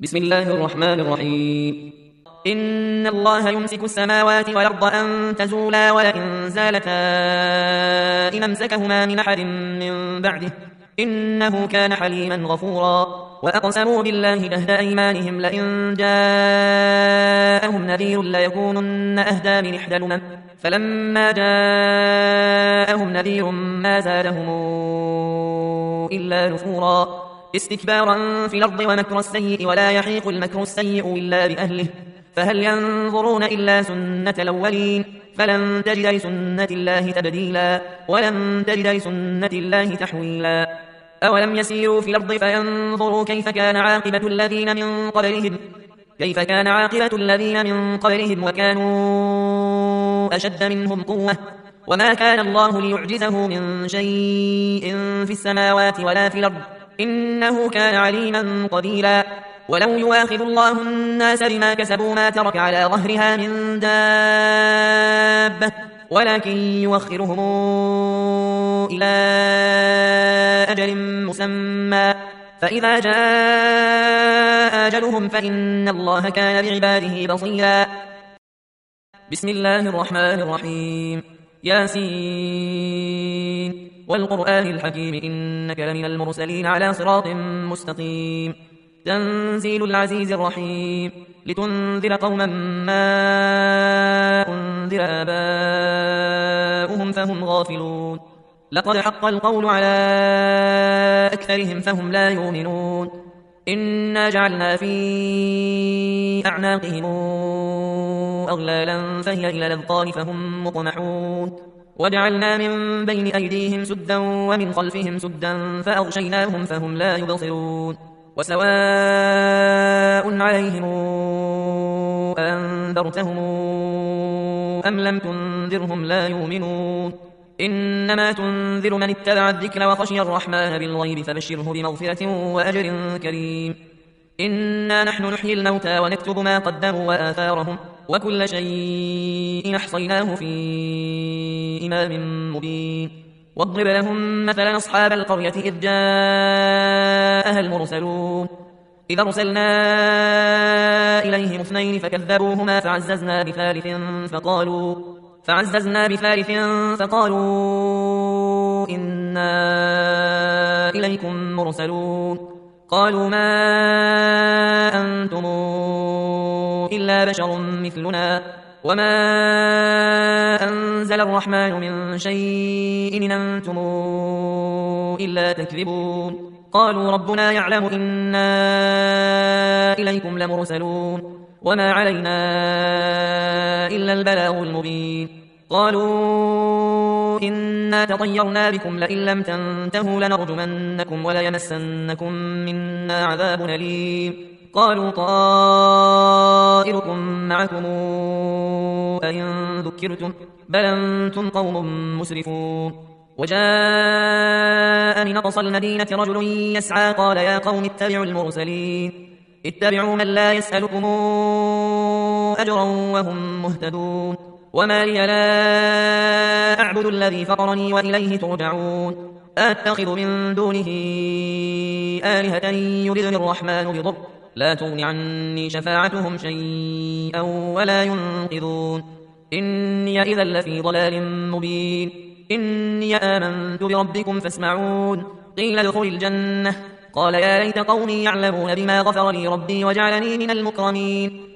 بسم الله الرحمن الرحيم. إن الله يمسك السماوات والأرض أن تزولا ولئن زالتا إن أمسكهما من أحد من بعده إنه كان حليما غفورا. وأقسموا بالله جهد أيمانهم لئن جاءهم نذير ليكونن أهدى من إحدى الأمم فلما جاءهم نذير ما زادهم إلا نفورا. استكبارا في الأرض ومكر السيء ولا يحيق المكر السيء إلا بأهله فهل ينظرون إلا سنة الأولين فلن تجد لسنة الله تبديلا ولن تجد لسنة الله تحويلا. أولم يسيروا في الأرض فينظروا كيف كان عاقبة الذين من قبلهم وكانوا أشد منهم قوة وما كان الله ليعجزه من شيء في السماوات ولا في الأرض إنه كان عليما قديرا. ولو يواخذ الله الناس بما كسبوا ما ترك على ظهرها من دابة ولكن يوخرهم إلى أجل مسمى فإذا جاء أجلهم فإن الله كان بعباده بصيرا. بسم الله الرحمن الرحيم. ياسين والقرآن الحكيم إنك لمن المرسلين على صراط مستقيم. تنزيل العزيز الرحيم لتنذر قوما ما أنذر آباؤهم فهم غافلون. لقد حق القول على أكثرهم فهم لا يؤمنون. إنا جعلنا في أعناقهم أغلالا فهي إلى الأذقان فهم مقمحون. وجعلنا من بين أيديهم سدا ومن خلفهم سدا فأغشيناهم فهم لا يبصرون. وسواء عليهم أنذرتهم أم لم تنذرهم لا يؤمنون. إنما تنذر من اتبع الذكر وخشي الرحمن بالغيب فبشره بمغفرة وأجر كريم. إنا نحن نحيي الموتى ونكتب ما قدموا وآثارهم وكل شيء أحصيناه في إمام مبين. واضرب لهم مثلا أصحاب القرية إذ جاءها المرسلون إذا أرسلنا إليهم اثنين فكذبوهما فعززنا بثالث فقالوا إنا إليكم مرسلون. قالوا ما أنتم إلا بشر مثلنا وما أنزل الرحمن من شيء إن أنتم إلا تكذبون. قالوا ربنا يعلم إنا إليكم لمرسلون وما علينا إلا البلاغ المبين. قالوا إنا تطيرنا بكم لئن لم تنتهوا لنرجمنكم وليمسنكم منا عذاب أليم. قالوا طائركم معكم أئن ذكرتم بل أنتم قوم مسرفون. وجاء من أقصى المدينة رجل يسعى قال يا قوم اتبعوا المرسلين اتبعوا من لا يسألكم أجرا وهم مهتدون. وما لي لا أعبد الذي فطرني وإليه ترجعون. أتخذ من دونه آلهة يردني الرحمن بضر لا تغن عني شفاعتهم شيئا ولا ينقذون. إني إذا لفي ضلال مبين. إني آمنت بربكم فاسمعون. قيل ادخل الجنة قال يا ليت قومي يعلمون بما غفر لي ربي وجعلني من المكرمين.